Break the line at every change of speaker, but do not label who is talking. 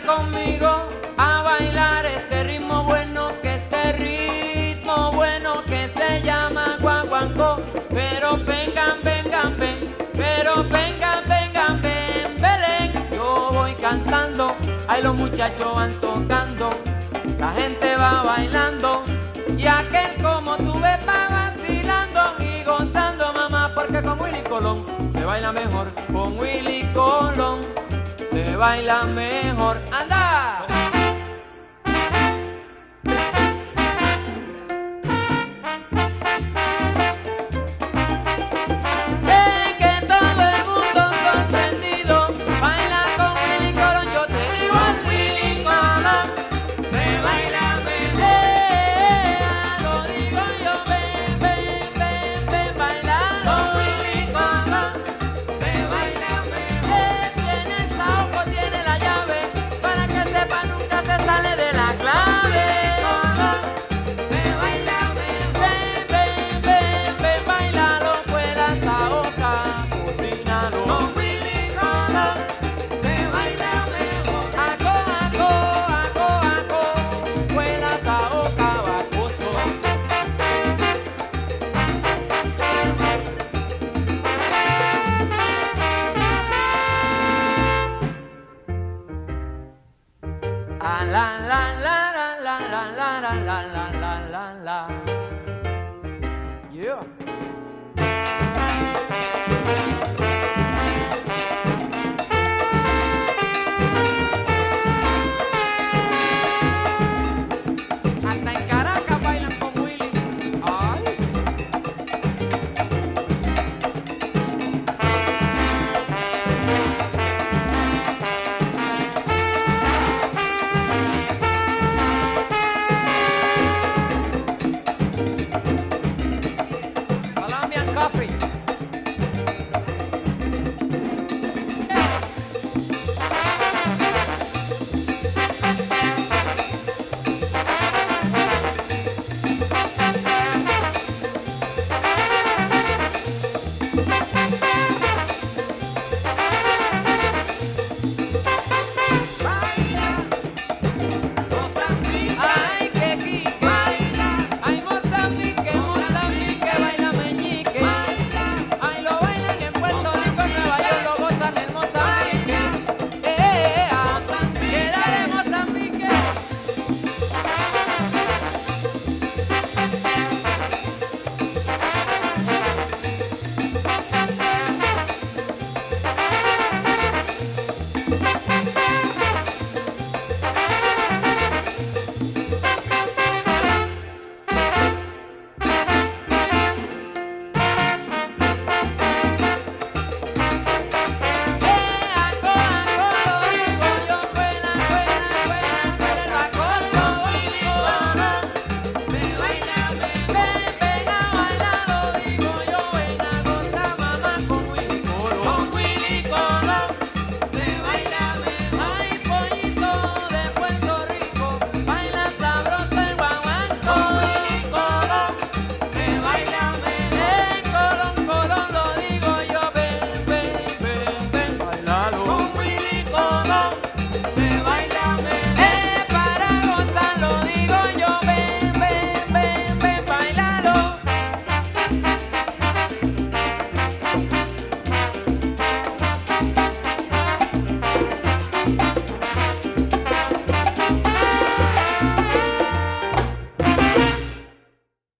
conmigo a bailar este ritmo bueno, que se llama guaguancó. Pero vengan, vengan, ven, pero vengan, vengan, ven, Belén. Yo voy cantando, ahí los muchachos van tocando, la gente va bailando, y aquel como tú ves va vacilando y gozando, mamá, porque con Willy Colón se baila mejor, con Willy Colón se baila mejor. ¡Anda! La la la la la la la la la la la la.